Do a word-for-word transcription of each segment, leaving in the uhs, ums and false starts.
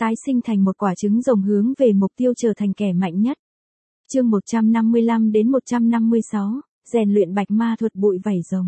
tái sinh thành một quả trứng rồng hướng về mục tiêu trở thành kẻ mạnh nhất. Chương một trăm năm mươi lăm đến một trăm năm mươi sáu, rèn luyện bạch ma thuật bụi vảy rồng.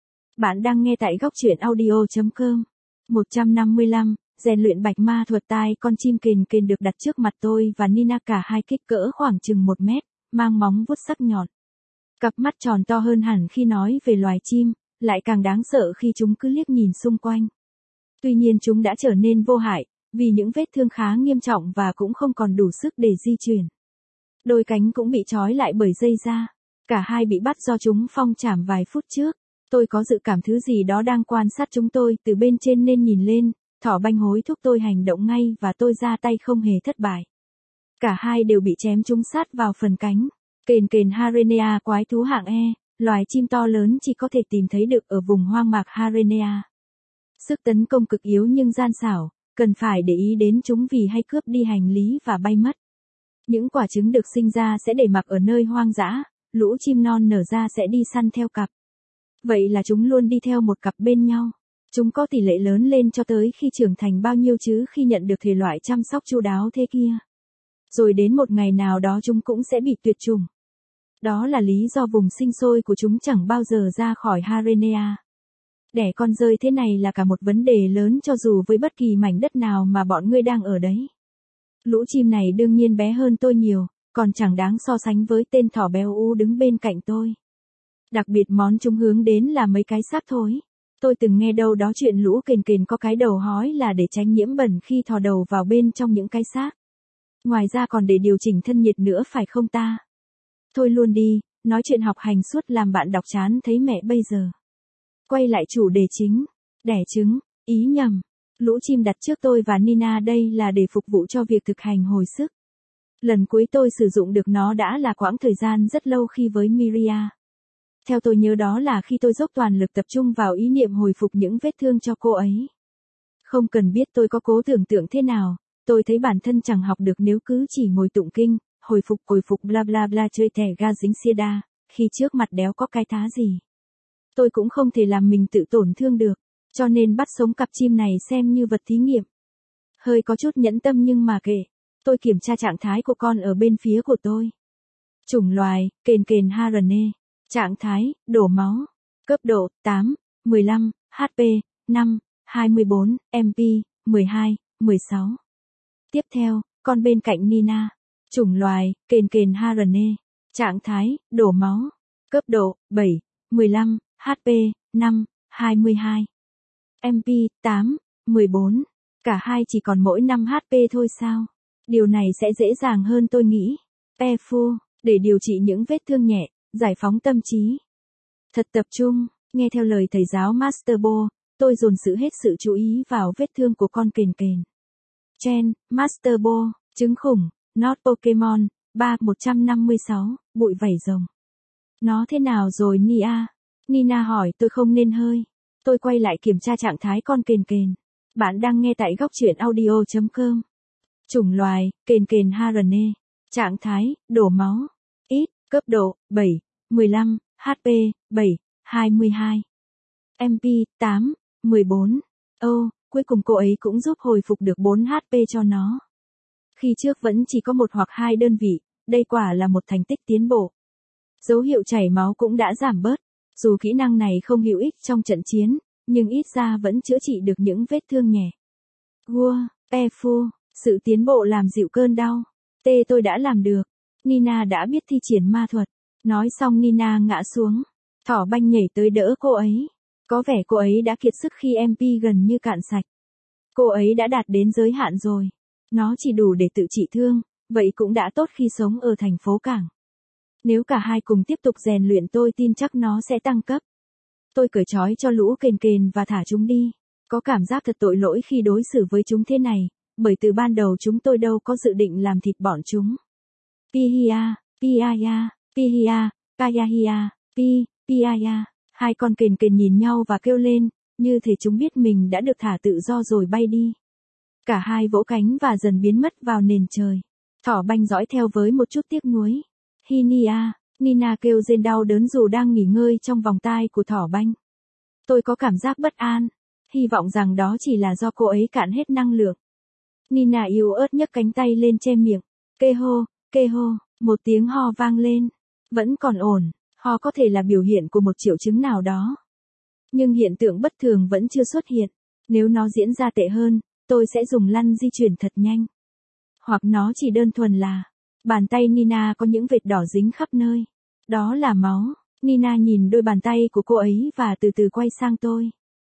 Bạn đang nghe tại góc truyện audio chấm com. một trăm năm mươi lăm, rèn luyện bạch ma thuật. Tai con chim kền kền được đặt trước mặt tôi và Nina, cả hai kích cỡ khoảng chừng một mét, mang móng vuốt sắc nhọn. Cặp mắt tròn to hơn hẳn khi nói về loài chim, lại càng đáng sợ khi chúng cứ liếc nhìn xung quanh. Tuy nhiên chúng đã trở nên vô hại, vì những vết thương khá nghiêm trọng và cũng không còn đủ sức để di chuyển. Đôi cánh cũng bị trói lại bởi dây da. Cả hai bị bắt do chúng phong trảm vài phút trước. Tôi có dự cảm thứ gì đó đang quan sát chúng tôi từ bên trên nên nhìn lên. Thỏ banh hối thúc tôi hành động ngay và tôi ra tay không hề thất bại. Cả hai đều bị chém trúng sát vào phần cánh. Kền kền Harenea, quái thú hạng E, loài chim to lớn chỉ có thể tìm thấy được ở vùng hoang mạc Harenea. Sức tấn công cực yếu nhưng gian xảo, cần phải để ý đến chúng vì hay cướp đi hành lý và bay mất. Những quả trứng được sinh ra sẽ để mặc ở nơi hoang dã, lũ chim non nở ra sẽ đi săn theo cặp. Vậy là chúng luôn đi theo một cặp bên nhau. Chúng có tỷ lệ lớn lên cho tới khi trưởng thành bao nhiêu chứ khi nhận được thể loại chăm sóc chu đáo thế kia. Rồi đến một ngày nào đó chúng cũng sẽ bị tuyệt chủng. Đó là lý do vùng sinh sôi của chúng chẳng bao giờ ra khỏi Harenea. Đẻ con rơi thế này là cả một vấn đề lớn cho dù với bất kỳ mảnh đất nào mà bọn ngươi đang ở đấy. Lũ chim này đương nhiên bé hơn tôi nhiều, còn chẳng đáng so sánh với tên thỏ béo ú đứng bên cạnh tôi. Đặc biệt món chúng hướng đến là mấy cái xác thối. Tôi từng nghe đâu đó chuyện lũ kền kền có cái đầu hói là để tránh nhiễm bẩn khi thò đầu vào bên trong những cái xác. Ngoài ra còn để điều chỉnh thân nhiệt nữa phải không ta? Thôi luôn đi, nói chuyện học hành suốt làm bạn đọc chán thấy mẹ bây giờ. Quay lại chủ đề chính, đẻ trứng, ý nhầm. Lũ chim đặt trước tôi và Nina đây là để phục vụ cho việc thực hành hồi sức. Lần cuối tôi sử dụng được nó đã là quãng thời gian rất lâu khi với Miria. Theo tôi nhớ đó là khi tôi dốc toàn lực tập trung vào ý niệm hồi phục những vết thương cho cô ấy. Không cần biết tôi có cố tưởng tượng thế nào, tôi thấy bản thân chẳng học được nếu cứ chỉ ngồi tụng kinh, hồi phục hồi phục bla bla bla chơi thẻ ga dính xia đa, khi trước mặt đéo có cái thá gì. Tôi cũng không thể làm mình tự tổn thương được, cho nên bắt sống cặp chim này xem như vật thí nghiệm. Hơi có chút nhẫn tâm nhưng mà kệ, tôi kiểm tra trạng thái của con ở bên phía của tôi. Chủng loài, kền kền Harene. Trạng thái, đổ máu. Cấp độ, tám, mười lăm, hát pê, năm, hai mươi bốn, em pê, mười hai, mười sáu. Tiếp theo, con bên cạnh Nina. Chủng loài, kền kền Harene. Trạng thái, đổ máu. Cấp độ, bảy, mười lăm, hát pê, năm, hai mươi hai. em pê, tám, mười bốn. Cả hai chỉ còn mỗi năm hát pê thôi sao? Điều này sẽ dễ dàng hơn tôi nghĩ. Pefu, để điều trị những vết thương nhẹ, giải phóng tâm trí. Thật tập trung, nghe theo lời thầy giáo Master Bo, tôi dồn sự hết sự chú ý vào vết thương của con kền kền. Chen, Master Bo, trứng khủng, Not Pokemon, ba một trăm năm mươi sáu, bụi vảy rồng. Nó thế nào rồi Nia? Nina hỏi tôi không nên hơi. Tôi quay lại kiểm tra trạng thái con kền kền. Bạn đang nghe tại góc truyện audio chấm com. Chủng loài, kền kền Harene. Trạng thái, đổ máu. Ít, cấp độ, bảy, mười lăm, hát pê, bảy, hai mươi hai. em pê, tám, mười bốn. Ô, oh, cuối cùng cô ấy cũng giúp hồi phục được bốn hát pê cho nó. Khi trước vẫn chỉ có một hoặc hai đơn vị, đây quả là một thành tích tiến bộ. Dấu hiệu chảy máu cũng đã giảm bớt. Dù kỹ năng này không hữu ích trong trận chiến, nhưng ít ra vẫn chữa trị được những vết thương nhẹ. Gua, Pefu, sự tiến bộ làm dịu cơn đau. Tê tôi đã làm được. Nina đã biết thi triển ma thuật. Nói xong Nina ngã xuống. Thỏ banh nhảy tới đỡ cô ấy. Có vẻ cô ấy đã kiệt sức khi em pê gần như cạn sạch. Cô ấy đã đạt đến giới hạn rồi. Nó chỉ đủ để tự trị thương, vậy cũng đã tốt khi sống ở thành phố cảng. Nếu cả hai cùng tiếp tục rèn luyện tôi tin chắc nó sẽ tăng cấp. Tôi cởi trói cho lũ kền kền và thả chúng đi. Có cảm giác thật tội lỗi khi đối xử với chúng thế này, bởi từ ban đầu chúng tôi đâu có dự định làm thịt bọn chúng. Pihia, Piaya, Pihia, Payahia, Pi, Piaya. Hai con kền kền nhìn nhau và kêu lên, như thể chúng biết mình đã được thả tự do rồi bay đi. Cả hai vỗ cánh và dần biến mất vào nền trời. Thỏ banh dõi theo với một chút tiếc nuối. Hinia, Nina kêu rên đau đớn dù đang nghỉ ngơi trong vòng tai của thỏ banh. Tôi có cảm giác bất an, hy vọng rằng đó chỉ là do cô ấy cạn hết năng lượng. Nina yếu ớt nhấc cánh tay lên che miệng. Kê hô, kê hô, một tiếng ho vang lên. Vẫn còn ổn, ho có thể là biểu hiện của một triệu chứng nào đó. Nhưng hiện tượng bất thường vẫn chưa xuất hiện. Nếu nó diễn ra tệ hơn, tôi sẽ dùng lăn di chuyển thật nhanh. Hoặc nó chỉ đơn thuần là, bàn tay Nina có những vệt đỏ dính khắp nơi. Đó là máu. Nina nhìn đôi bàn tay của cô ấy và từ từ quay sang tôi.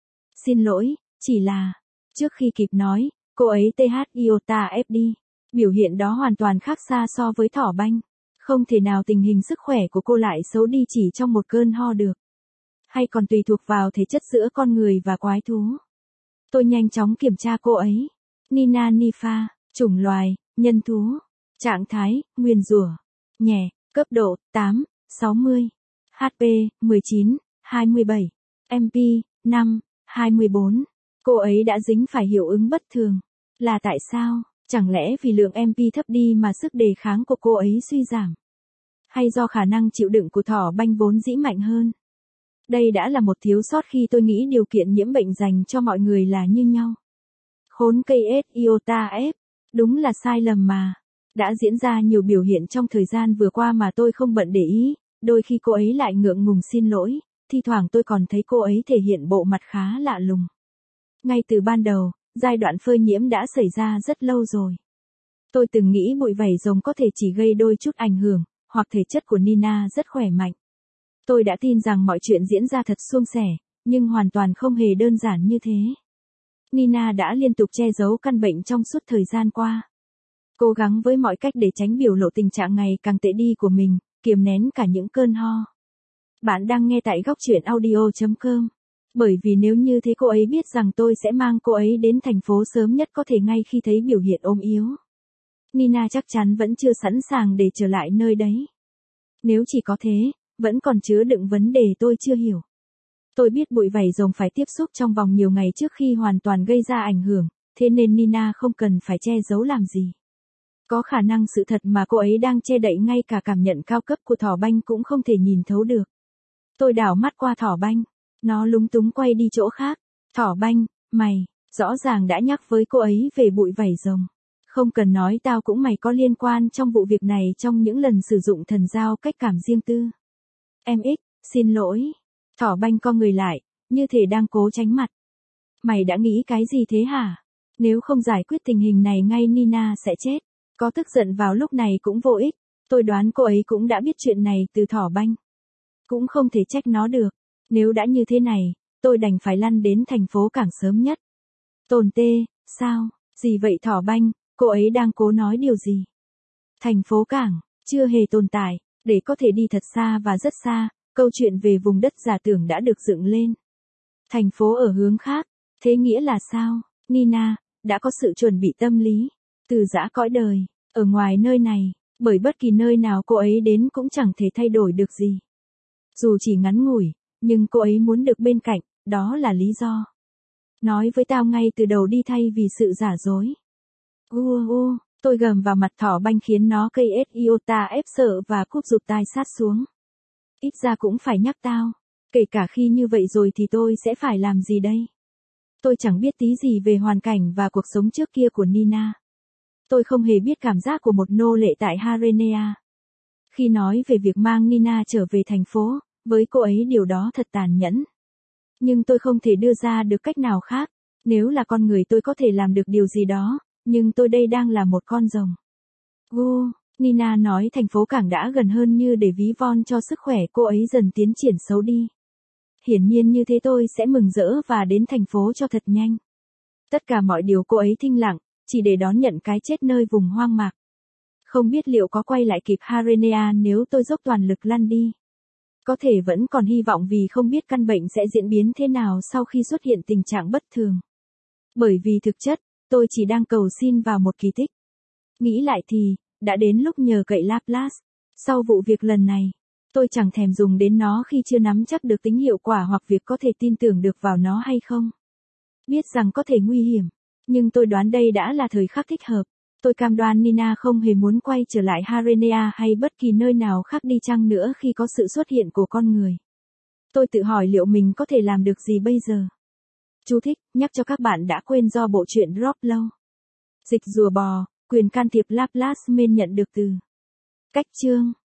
Xin lỗi, chỉ là... Trước khi kịp nói, cô ấy tê hát iota ép đi. Biểu hiện đó hoàn toàn khác xa so với Thỏ Banh. Không thể nào tình hình sức khỏe của cô lại xấu đi chỉ trong một cơn ho được. Hay còn tùy thuộc vào thể chất giữa con người và quái thú. Tôi nhanh chóng kiểm tra cô ấy. Nina Nifa, chủng loài, nhân thú. Trạng thái, nguyền rủa. Nhẹ, cấp độ, tám, sáu mươi. hát pê, mười chín, hai mươi bảy. em pê, năm, hai mươi bốn. Cô ấy đã dính phải hiệu ứng bất thường. Là tại sao? Chẳng lẽ vì lượng em pê thấp đi mà sức đề kháng của cô ấy suy giảm? Hay do khả năng chịu đựng của Thỏ Banh vốn dĩ mạnh hơn? Đây đã là một thiếu sót khi tôi nghĩ điều kiện nhiễm bệnh dành cho mọi người là như nhau. Khốn cây S iota F, đúng là sai lầm mà. Đã diễn ra nhiều biểu hiện trong thời gian vừa qua mà tôi không bận để ý, đôi khi cô ấy lại ngượng ngùng xin lỗi, thi thoảng tôi còn thấy cô ấy thể hiện bộ mặt khá lạ lùng. Ngay từ ban đầu, giai đoạn phơi nhiễm đã xảy ra rất lâu rồi. Tôi từng nghĩ bụi vảy rồng có thể chỉ gây đôi chút ảnh hưởng, hoặc thể chất của Nina rất khỏe mạnh. Tôi đã tin rằng mọi chuyện diễn ra thật suôn sẻ, nhưng hoàn toàn không hề đơn giản như thế. Nina đã liên tục che giấu căn bệnh trong suốt thời gian qua. Cố gắng với mọi cách để tránh biểu lộ tình trạng ngày càng tệ đi của mình, kiềm nén cả những cơn ho. Bạn đang nghe tại góc truyện audio chấm com. Bởi vì nếu như thế cô ấy biết rằng tôi sẽ mang cô ấy đến thành phố sớm nhất có thể ngay khi thấy biểu hiện ốm yếu. Nina chắc chắn vẫn chưa sẵn sàng để trở lại nơi đấy. Nếu chỉ có thế, vẫn còn chứa đựng vấn đề tôi chưa hiểu. Tôi biết bụi vảy rồng phải tiếp xúc trong vòng nhiều ngày trước khi hoàn toàn gây ra ảnh hưởng, thế nên Nina không cần phải che giấu làm gì. Có khả năng sự thật mà cô ấy đang che đậy ngay cả cảm nhận cao cấp của Thỏ Banh cũng không thể nhìn thấu được. Tôi đảo mắt qua Thỏ Banh, nó lúng túng quay đi chỗ khác. Thỏ Banh, mày, rõ ràng đã nhắc với cô ấy về bụi vảy rồng. Không cần nói tao cũng mày có liên quan trong vụ việc này trong những lần sử dụng thần giao cách cảm riêng tư. Em ích, xin lỗi. Thỏ Banh co người lại, như thể đang cố tránh mặt. Mày đã nghĩ cái gì thế hả? Nếu không giải quyết tình hình này ngay Nina sẽ chết. Có tức giận vào lúc này cũng vô ích. Tôi đoán cô ấy cũng đã biết chuyện này từ Thỏ Banh. Cũng không thể trách nó được. Nếu đã như thế này, tôi đành phải lăn đến thành phố cảng sớm nhất. Tồn tê, sao? Gì vậy Thỏ Banh? Cô ấy đang cố nói điều gì? Thành phố cảng, chưa hề tồn tại, để có thể đi thật xa và rất xa, câu chuyện về vùng đất giả tưởng đã được dựng lên. Thành phố ở hướng khác, thế nghĩa là sao? Nina, đã có sự chuẩn bị tâm lý, từ giã cõi đời, ở ngoài nơi này, bởi bất kỳ nơi nào cô ấy đến cũng chẳng thể thay đổi được gì. Dù chỉ ngắn ngủi, nhưng cô ấy muốn được bên cạnh, đó là lý do. Nói với tao ngay từ đầu đi thay vì sự giả dối. U u, tôi gầm vào mặt Thỏ Banh khiến nó cây S iota ép sợ và cúp rụt tai sát xuống. Ít ra cũng phải nhắc tao, kể cả khi như vậy rồi thì tôi sẽ phải làm gì đây? Tôi chẳng biết tí gì về hoàn cảnh và cuộc sống trước kia của Nina. Tôi không hề biết cảm giác của một nô lệ tại Harenea. Khi nói về việc mang Nina trở về thành phố, với cô ấy điều đó thật tàn nhẫn. Nhưng tôi không thể đưa ra được cách nào khác. Nếu là con người tôi có thể làm được điều gì đó, nhưng tôi đây đang là một con rồng. Gu, Nina nói thành phố cảng đã gần hơn như để ví von cho sức khỏe cô ấy dần tiến triển xấu đi. Hiển nhiên như thế tôi sẽ mừng rỡ và đến thành phố cho thật nhanh. Tất cả mọi điều cô ấy thinh lặng, chỉ để đón nhận cái chết nơi vùng hoang mạc. Không biết liệu có quay lại kịp Harenea nếu tôi dốc toàn lực lăn đi. Có thể vẫn còn hy vọng vì không biết căn bệnh sẽ diễn biến thế nào sau khi xuất hiện tình trạng bất thường. Bởi vì thực chất, tôi chỉ đang cầu xin vào một kỳ tích. Nghĩ lại thì, đã đến lúc nhờ cậy Laplace. Sau vụ việc lần này, tôi chẳng thèm dùng đến nó khi chưa nắm chắc được tính hiệu quả hoặc việc có thể tin tưởng được vào nó hay không. Biết rằng có thể nguy hiểm, nhưng tôi đoán đây đã là thời khắc thích hợp. Tôi cam đoan Nina không hề muốn quay trở lại Harenea hay bất kỳ nơi nào khác đi chăng nữa khi có sự xuất hiện của con người. Tôi tự hỏi liệu mình có thể làm được gì bây giờ. Chú thích, nhắc cho các bạn đã quên do bộ truyện drop lâu. Dịch rùa bò, quyền can thiệp Laplace men nhận được từ cách chương.